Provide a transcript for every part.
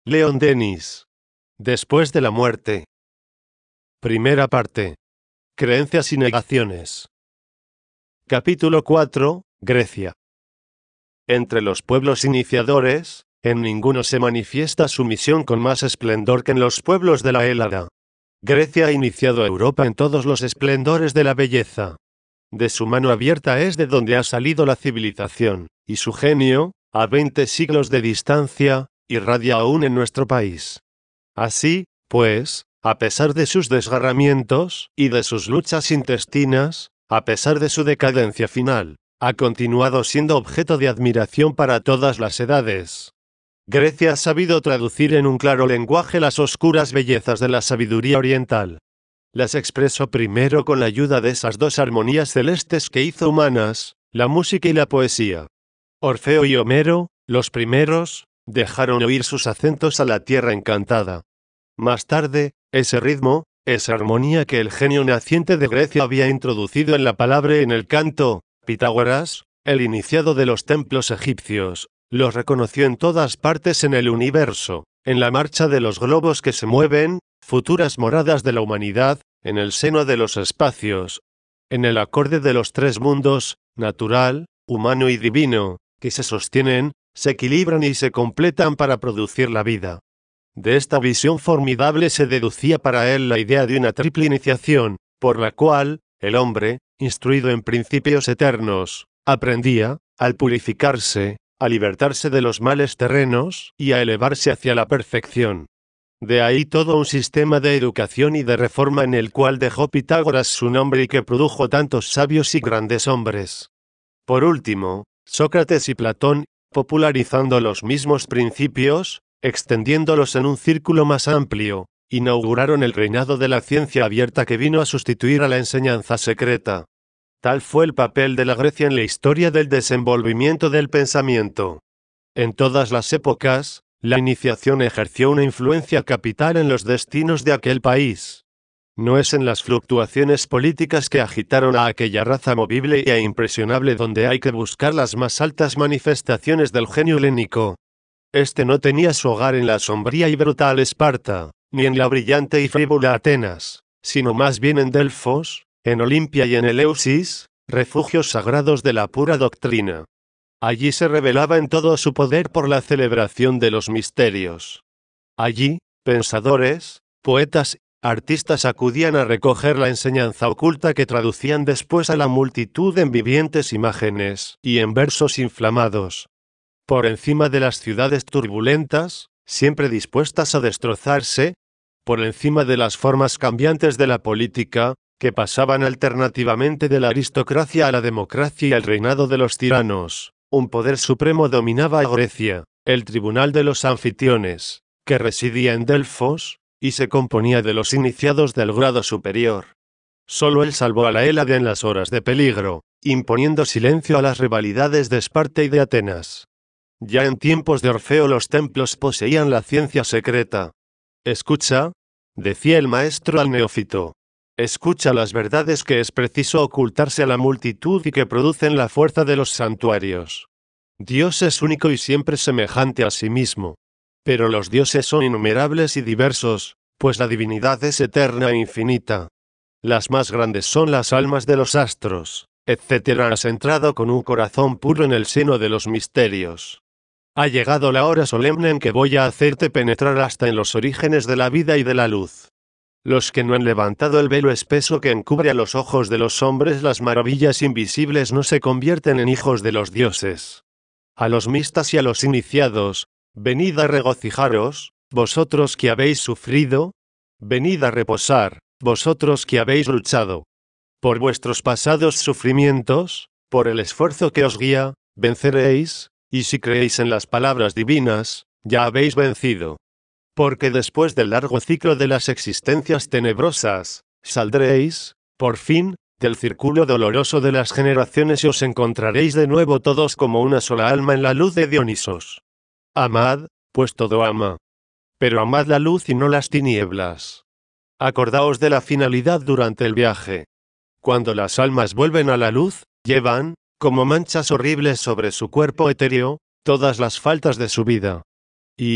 Leon Denis. Después de la muerte. Primera parte. Creencias y negaciones. Capítulo 4. Grecia. Entre los pueblos iniciadores, en ninguno se manifiesta su misión con más esplendor que en los pueblos de la Hélada. Grecia ha iniciado a Europa en todos los esplendores de la belleza. De su mano abierta es de donde ha salido la civilización, y su genio, a 20 siglos de distancia, irradia aún en nuestro país. Así, pues, a pesar de sus desgarramientos y de sus luchas intestinas, a pesar de su decadencia final, ha continuado siendo objeto de admiración para todas las edades. Grecia ha sabido traducir en un claro lenguaje las oscuras bellezas de la sabiduría oriental. Las expresó primero con la ayuda de esas dos armonías celestes que hizo humanas, la música y la poesía. Orfeo y Homero, los primeros, dejaron oír sus acentos a la tierra encantada. Más tarde, ese ritmo, esa armonía que el genio naciente de Grecia había introducido en la palabra y en el canto, Pitágoras, el iniciado de los templos egipcios, los reconoció en todas partes en el universo, en la marcha de los globos que se mueven, futuras moradas de la humanidad, en el seno de los espacios, en el acorde de los tres mundos, natural, humano y divino, que se sostienen, se equilibran y se completan para producir la vida. De esta visión formidable se deducía para él la idea de una triple iniciación, por la cual, el hombre, instruido en principios eternos, aprendía, al purificarse, a libertarse de los males terrenos y a elevarse hacia la perfección. De ahí todo un sistema de educación y de reforma en el cual dejó Pitágoras su nombre y que produjo tantos sabios y grandes hombres. Por último, Sócrates y Platón, popularizando los mismos principios, extendiéndolos en un círculo más amplio, inauguraron el reinado de la ciencia abierta que vino a sustituir a la enseñanza secreta. Tal fue el papel de la Grecia en la historia del desenvolvimiento del pensamiento. En todas las épocas, la iniciación ejerció una influencia capital en los destinos de aquel país. No es en las fluctuaciones políticas que agitaron a aquella raza movible e impresionable donde hay que buscar las más altas manifestaciones del genio helénico. Este no tenía su hogar en la sombría y brutal Esparta, ni en la brillante y frívola Atenas, sino más bien en Delfos, en Olimpia y en Eleusis, refugios sagrados de la pura doctrina. Allí se revelaba en todo su poder por la celebración de los misterios. Allí, pensadores, poetas, artistas acudían a recoger la enseñanza oculta que traducían después a la multitud en vivientes imágenes y en versos inflamados. Por encima de las ciudades turbulentas, siempre dispuestas a destrozarse, por encima de las formas cambiantes de la política, que pasaban alternativamente de la aristocracia a la democracia y al reinado de los tiranos, un poder supremo dominaba a Grecia, el tribunal de los anfitriones, que residía en Delfos, y se componía de los iniciados del grado superior. Solo él salvó a la Hélade en las horas de peligro, imponiendo silencio a las rivalidades de Esparta y de Atenas. Ya en tiempos de Orfeo los templos poseían la ciencia secreta. Escucha, decía el maestro al neófito. Escucha las verdades que es preciso ocultarse a la multitud y que producen la fuerza de los santuarios. Dios es único y siempre semejante a sí mismo. Pero los dioses son innumerables y diversos, pues la divinidad es eterna e infinita. Las más grandes son las almas de los astros, etc. Has entrado con un corazón puro en el seno de los misterios. Ha llegado la hora solemne en que voy a hacerte penetrar hasta en los orígenes de la vida y de la luz. Los que no han levantado el velo espeso que encubre a los ojos de los hombres las maravillas invisibles no se convierten en hijos de los dioses. A los mistas y a los iniciados, venid a regocijaros, vosotros que habéis sufrido, venid a reposar, vosotros que habéis luchado. Por vuestros pasados sufrimientos, por el esfuerzo que os guía, venceréis, y si creéis en las palabras divinas, ya habéis vencido. Porque después del largo ciclo de las existencias tenebrosas, saldréis, por fin, del círculo doloroso de las generaciones y os encontraréis de nuevo todos como una sola alma en la luz de Dionisos. Amad, pues todo ama. Pero amad la luz y no las tinieblas. Acordaos de la finalidad durante el viaje. Cuando las almas vuelven a la luz, llevan, como manchas horribles sobre su cuerpo etéreo, todas las faltas de su vida. Y,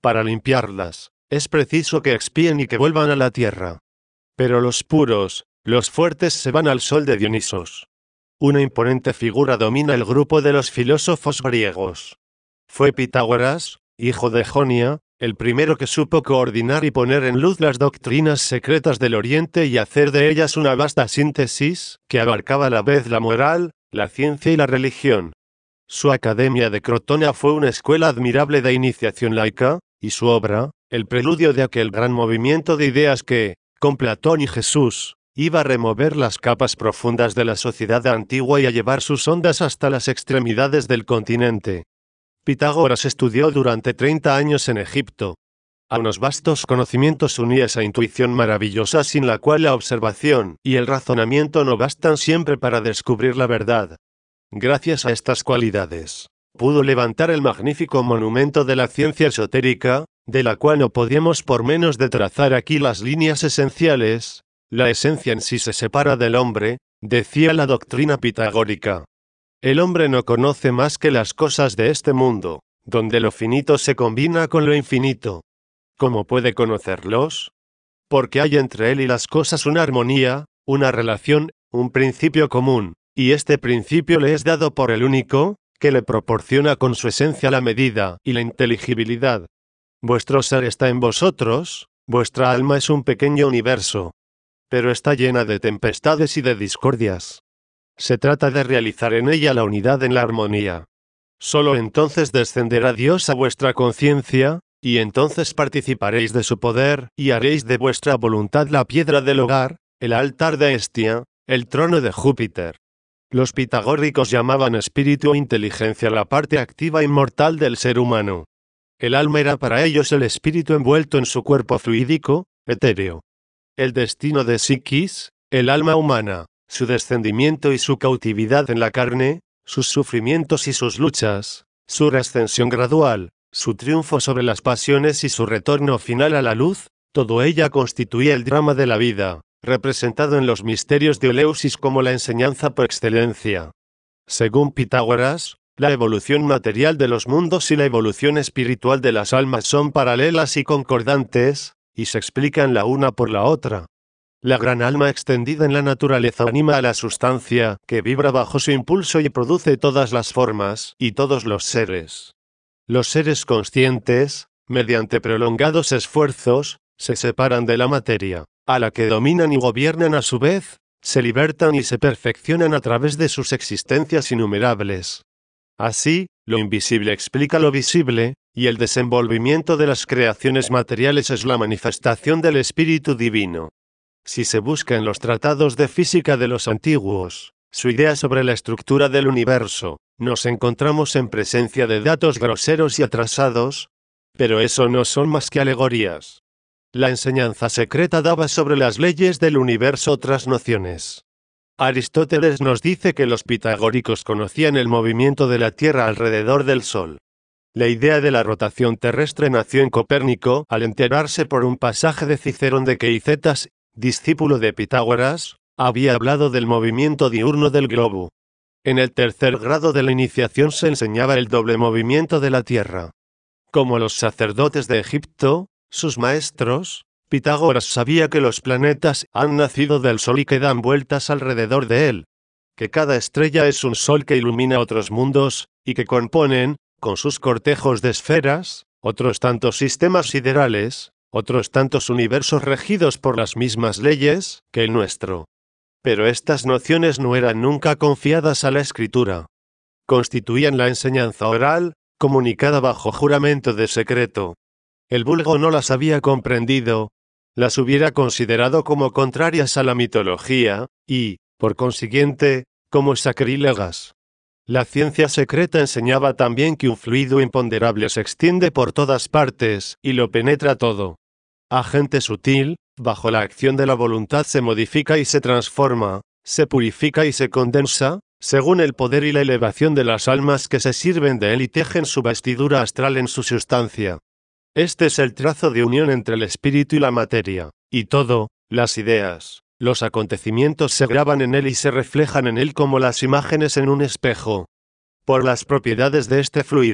Para limpiarlas, es preciso que expíen y que vuelvan a la tierra. Pero los puros, los fuertes se van al sol de Dionisos. Una imponente figura domina el grupo de los filósofos griegos. Fue Pitágoras, hijo de Jonia, el primero que supo coordinar y poner en luz las doctrinas secretas del Oriente y hacer de ellas una vasta síntesis, que abarcaba a la vez la moral, la ciencia y la religión. Su Academia de Crotona fue una escuela admirable de iniciación laica, y su obra, el preludio de aquel gran movimiento de ideas que, con Platón y Jesús, iba a remover las capas profundas de la sociedad antigua y a llevar sus ondas hasta las extremidades del continente. Pitágoras estudió durante 30 años en Egipto. A unos vastos conocimientos unía esa intuición maravillosa sin la cual la observación y el razonamiento no bastan siempre para descubrir la verdad. Gracias a estas cualidades, pudo levantar el magnífico monumento de la ciencia esotérica, de la cual no podíamos por menos de trazar aquí las líneas esenciales. La esencia en sí se separa del hombre, decía la doctrina pitagórica. El hombre no conoce más que las cosas de este mundo, donde lo finito se combina con lo infinito. ¿Cómo puede conocerlos? Porque hay entre él y las cosas una armonía, una relación, un principio común, y este principio le es dado por el único, que le proporciona con su esencia la medida y la inteligibilidad. Vuestro ser está en vosotros, vuestra alma es un pequeño universo, pero está llena de tempestades y de discordias. Se trata de realizar en ella la unidad en la armonía. Solo entonces descenderá Dios a vuestra conciencia, y entonces participaréis de su poder, y haréis de vuestra voluntad la piedra del hogar, el altar de Hestia, el trono de Júpiter. Los pitagóricos llamaban espíritu o inteligencia la parte activa inmortal del ser humano. El alma era para ellos el espíritu envuelto en su cuerpo fluídico, etéreo. El destino de Psiquis, el alma humana, su descendimiento y su cautividad en la carne, sus sufrimientos y sus luchas, su reascensión gradual, su triunfo sobre las pasiones y su retorno final a la luz, todo ella constituía el drama de la vida, representado en los misterios de Eleusis como la enseñanza por excelencia. Según Pitágoras, la evolución material de los mundos y la evolución espiritual de las almas son paralelas y concordantes, y se explican la una por la otra. La gran alma extendida en la naturaleza anima a la sustancia, que vibra bajo su impulso y produce todas las formas y todos los seres. Los seres conscientes, mediante prolongados esfuerzos, se separan de la materia, a la que dominan y gobiernan a su vez, se libertan y se perfeccionan a través de sus existencias innumerables. Así, lo invisible explica lo visible, y el desenvolvimiento de las creaciones materiales es la manifestación del Espíritu Divino. Si se busca en los tratados de física de los antiguos, su idea sobre la estructura del universo, nos encontramos en presencia de datos groseros y atrasados, pero eso no son más que alegorías. La enseñanza secreta daba sobre las leyes del universo otras nociones. Aristóteles nos dice que los pitagóricos conocían el movimiento de la Tierra alrededor del Sol. La idea de la rotación terrestre nació en Copérnico al enterarse por un pasaje de Cicerón de que Hicetas, discípulo de Pitágoras, había hablado del movimiento diurno del globo. En el tercer grado de la iniciación se enseñaba el doble movimiento de la Tierra. Como los sacerdotes de Egipto, sus maestros, Pitágoras sabía que los planetas han nacido del Sol y que dan vueltas alrededor de él, que cada estrella es un sol que ilumina otros mundos, y que componen, con sus cortejos de esferas, otros tantos sistemas siderales, otros tantos universos regidos por las mismas leyes que el nuestro. Pero estas nociones no eran nunca confiadas a la escritura. Constituían la enseñanza oral, comunicada bajo juramento de secreto. El vulgo no las había comprendido, las hubiera considerado como contrarias a la mitología, y, por consiguiente, como sacrílegas. La ciencia secreta enseñaba también que un fluido imponderable se extiende por todas partes y lo penetra todo. Agente sutil, bajo la acción de la voluntad se modifica y se transforma, se purifica y se condensa, según el poder y la elevación de las almas que se sirven de él y tejen su vestidura astral en su sustancia. Este es el trazo de unión entre el espíritu y la materia, y todo, las ideas, los acontecimientos se graban en él y se reflejan en él como las imágenes en un espejo. Por las propiedades de este fluido,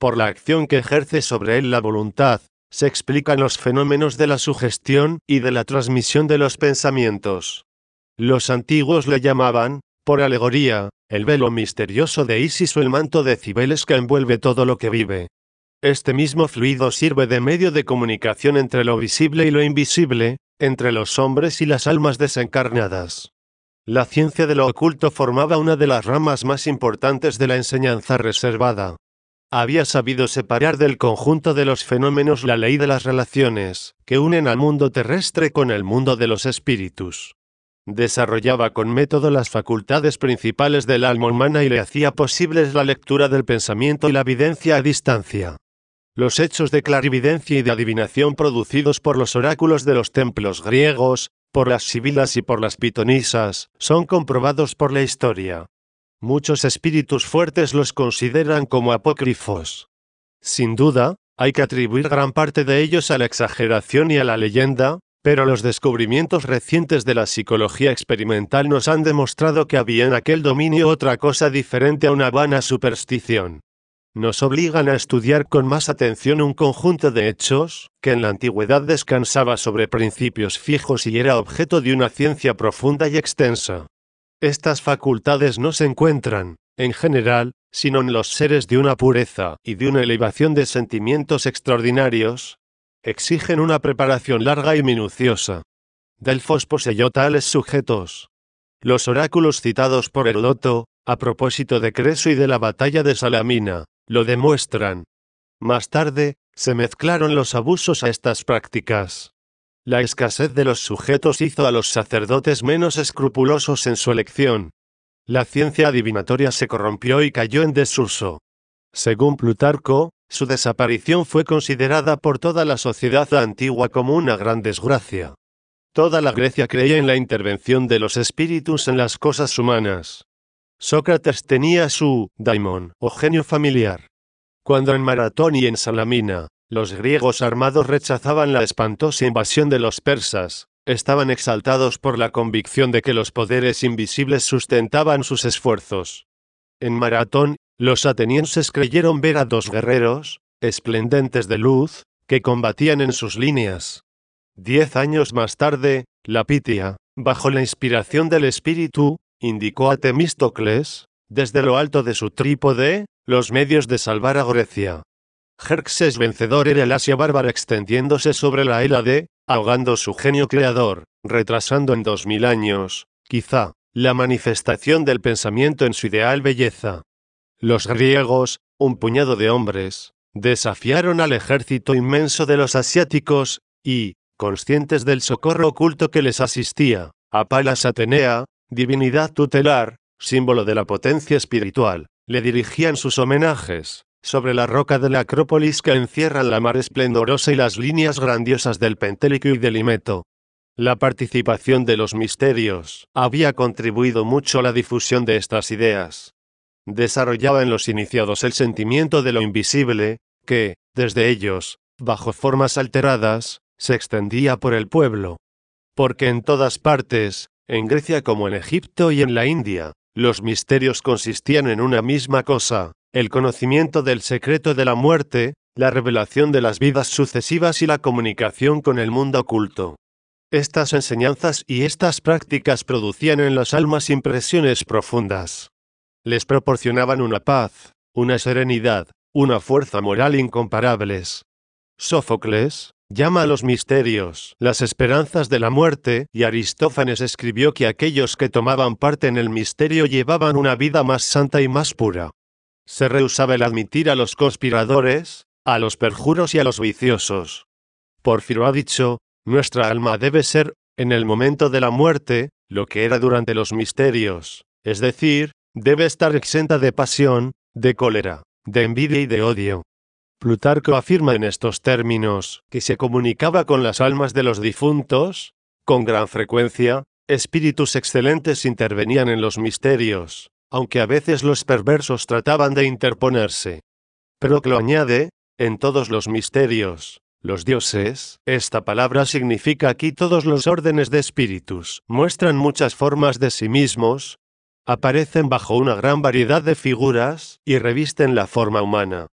por la acción que ejerce sobre él la voluntad, se explican los fenómenos de la sugestión y de la transmisión de los pensamientos. Los antiguos le llamaban, por alegoría, el velo misterioso de Isis o el manto de Cibeles que envuelve todo lo que vive. Este mismo fluido sirve de medio de comunicación entre lo visible y lo invisible, entre los hombres y las almas desencarnadas. La ciencia de lo oculto formaba una de las ramas más importantes de la enseñanza reservada. Había sabido separar del conjunto de los fenómenos la ley de las relaciones, que unen al mundo terrestre con el mundo de los espíritus. Desarrollaba con método las facultades principales del alma humana y le hacía posibles la lectura del pensamiento y la videncia a distancia. Los hechos de clarividencia y de adivinación producidos por los oráculos de los templos griegos, por las sibilas y por las pitonisas, son comprobados por la historia. Muchos espíritus fuertes los consideran como apócrifos. Sin duda, hay que atribuir gran parte de ellos a la exageración y a la leyenda, pero los descubrimientos recientes de la psicología experimental nos han demostrado que había en aquel dominio otra cosa diferente a una vana superstición. Nos obligan a estudiar con más atención un conjunto de hechos, que en la antigüedad descansaba sobre principios fijos y era objeto de una ciencia profunda y extensa. Estas facultades no se encuentran, en general, sino en los seres de una pureza y de una elevación de sentimientos extraordinarios. Exigen una preparación larga y minuciosa. Delfos poseyó tales sujetos. Los oráculos citados por Heródoto, a propósito de Creso y de la batalla de Salamina, lo demuestran. Más tarde, se mezclaron los abusos a estas prácticas. La escasez de los sujetos hizo a los sacerdotes menos escrupulosos en su elección. La ciencia adivinatoria se corrompió y cayó en desuso. Según Plutarco, su desaparición fue considerada por toda la sociedad antigua como una gran desgracia. Toda la Grecia creía en la intervención de los espíritus en las cosas humanas. Sócrates tenía su daimon, o genio familiar. Cuando en Maratón y en Salamina, los griegos armados rechazaban la espantosa invasión de los persas, estaban exaltados por la convicción de que los poderes invisibles sustentaban sus esfuerzos. En Maratón, los atenienses creyeron ver a dos guerreros, esplendentes de luz, que combatían en sus líneas. 10 años más tarde, la Pitia, bajo la inspiración del espíritu, indicó a Temístocles, desde lo alto de su trípode, los medios de salvar a Grecia. Xerxes vencedor era el Asia bárbara extendiéndose sobre la Hélade, ahogando su genio creador, retrasando en 2000 años, quizá, la manifestación del pensamiento en su ideal belleza. Los griegos, un puñado de hombres, desafiaron al ejército inmenso de los asiáticos, y, conscientes del socorro oculto que les asistía, a Palas Atenea, divinidad tutelar, símbolo de la potencia espiritual, le dirigían sus homenajes, sobre la roca de la Acrópolis que encierran la mar esplendorosa y las líneas grandiosas del Pentélico y del Himeto. La participación de los misterios había contribuido mucho a la difusión de estas ideas. Desarrollaba en los iniciados el sentimiento de lo invisible, que, desde ellos, bajo formas alteradas, se extendía por el pueblo. Porque en todas partes, en Grecia como en Egipto y en la India, los misterios consistían en una misma cosa, el conocimiento del secreto de la muerte, la revelación de las vidas sucesivas y la comunicación con el mundo oculto. Estas enseñanzas y estas prácticas producían en las almas impresiones profundas. Les proporcionaban una paz, una serenidad, una fuerza moral incomparables. Sófocles llama a los misterios las esperanzas de la muerte, y Aristófanes escribió que aquellos que tomaban parte en el misterio llevaban una vida más santa y más pura. Se rehusaba el admitir a los conspiradores, a los perjuros y a los viciosos. Pórfiro ha dicho, nuestra alma debe ser, en el momento de la muerte, lo que era durante los misterios, es decir, debe estar exenta de pasión, de cólera, de envidia y de odio. Plutarco afirma en estos términos que se comunicaba con las almas de los difuntos. Con gran frecuencia, espíritus excelentes intervenían en los misterios, aunque a veces los perversos trataban de interponerse. Proclo añade, en todos los misterios, los dioses, esta palabra significa aquí todos los órdenes de espíritus, muestran muchas formas de sí mismos, aparecen bajo una gran variedad de figuras, y revisten la forma humana.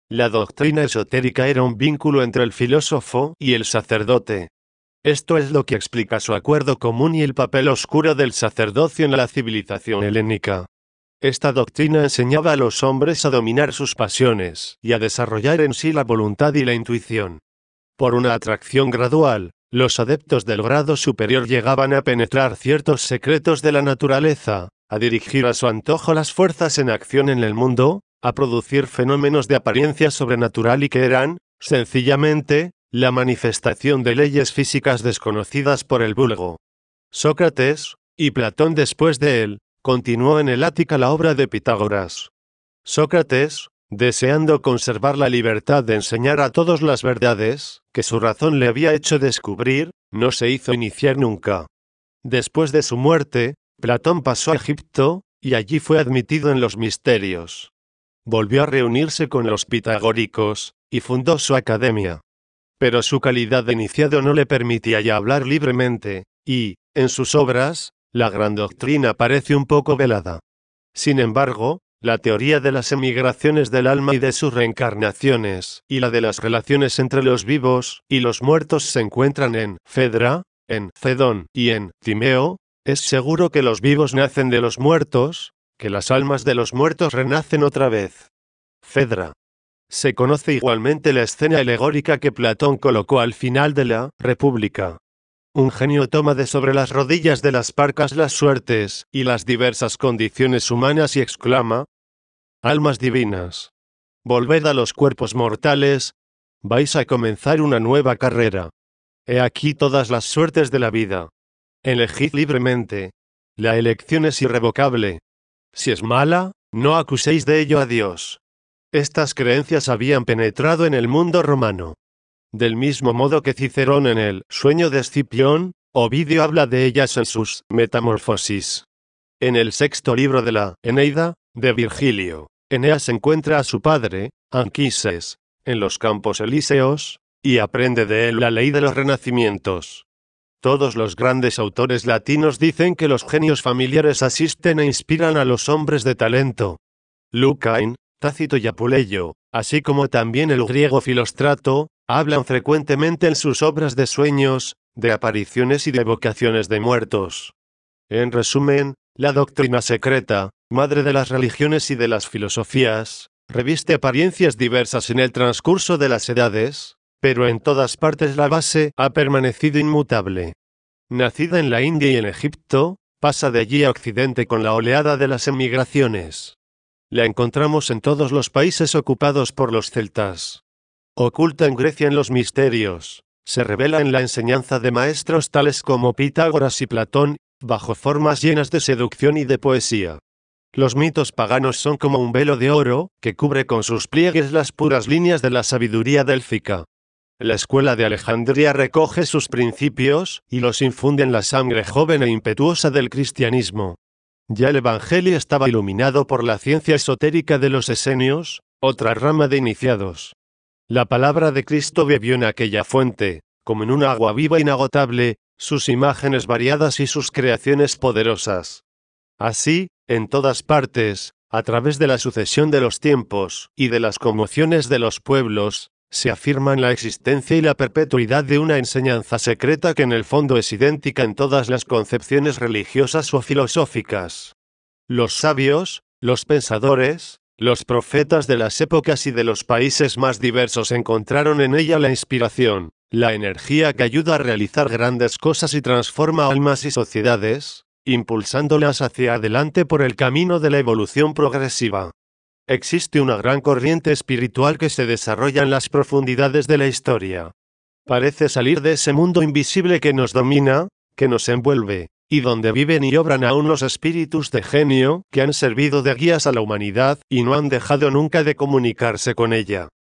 La doctrina esotérica era un vínculo entre el filósofo y el sacerdote. Esto es lo que explica su acuerdo común y el papel oscuro del sacerdocio en la civilización helénica. Esta doctrina enseñaba a los hombres a dominar sus pasiones y a desarrollar en sí la voluntad y la intuición. Por una atracción gradual, los adeptos del grado superior llegaban a penetrar ciertos secretos de la naturaleza, a dirigir a su antojo las fuerzas en acción en el mundo, a producir fenómenos de apariencia sobrenatural y que eran, sencillamente, la manifestación de leyes físicas desconocidas por el vulgo. Sócrates, y Platón después de él, continuó en el Ática la obra de Pitágoras. Sócrates, deseando conservar la libertad de enseñar a todos las verdades que su razón le había hecho descubrir, no se hizo iniciar nunca. Después de su muerte, Platón pasó a Egipto, y allí fue admitido en los misterios. Volvió a reunirse con los pitagóricos, y fundó su academia. Pero su calidad de iniciado no le permitía ya hablar libremente, y, en sus obras, la gran doctrina parece un poco velada. Sin embargo, la teoría de las emigraciones del alma y de sus reencarnaciones, y la de las relaciones entre los vivos y los muertos se encuentran en Fedra, en Cedón y en Timeo. Es seguro que los vivos nacen de los muertos, que las almas de los muertos renacen otra vez. Fedra. Se conoce igualmente la escena alegórica que Platón colocó al final de la República. Un genio toma de sobre las rodillas de las parcas las suertes y las diversas condiciones humanas y exclama: «Almas divinas, volved a los cuerpos mortales, vais a comenzar una nueva carrera. He aquí todas las suertes de la vida. Elegid libremente. La elección es irrevocable. Si es mala, no acuséis de ello a Dios». Estas creencias habían penetrado en el mundo romano. Del mismo modo que Cicerón en el Sueño de Escipión, Ovidio habla de ellas en sus Metamorfosis. En el sexto libro de la Eneida, de Virgilio, Eneas encuentra a su padre, Anquises, en los campos elíseos, y aprende de él la ley de los renacimientos. Todos los grandes autores latinos dicen que los genios familiares asisten e inspiran a los hombres de talento. Lucain, Tácito y Apuleyo, así como también el griego Filóstrato, hablan frecuentemente en sus obras de sueños, de apariciones y de evocaciones de muertos. En resumen, la doctrina secreta, madre de las religiones y de las filosofías, reviste apariencias diversas en el transcurso de las edades, pero en todas partes la base ha permanecido inmutable. Nacida en la India y en Egipto, pasa de allí a Occidente con la oleada de las emigraciones. La encontramos en todos los países ocupados por los celtas. Oculta en Grecia en los misterios, se revela en la enseñanza de maestros tales como Pitágoras y Platón, bajo formas llenas de seducción y de poesía. Los mitos paganos son como un velo de oro, que cubre con sus pliegues las puras líneas de la sabiduría délfica. La escuela de Alejandría recoge sus principios, y los infunde en la sangre joven e impetuosa del cristianismo. Ya el Evangelio estaba iluminado por la ciencia esotérica de los esenios, otra rama de iniciados. La palabra de Cristo bebió en aquella fuente, como en un agua viva inagotable, sus imágenes variadas y sus creaciones poderosas. Así, en todas partes, a través de la sucesión de los tiempos y de las conmociones de los pueblos, se afirman la existencia y la perpetuidad de una enseñanza secreta que en el fondo es idéntica en todas las concepciones religiosas o filosóficas. Los sabios, los pensadores, los profetas de las épocas y de los países más diversos encontraron en ella la inspiración, la energía que ayuda a realizar grandes cosas y transforma almas y sociedades, impulsándolas hacia adelante por el camino de la evolución progresiva. Existe una gran corriente espiritual que se desarrolla en las profundidades de la historia. Parece salir de ese mundo invisible que nos domina, que nos envuelve, y donde viven y obran aún los espíritus de genio que han servido de guías a la humanidad y no han dejado nunca de comunicarse con ella.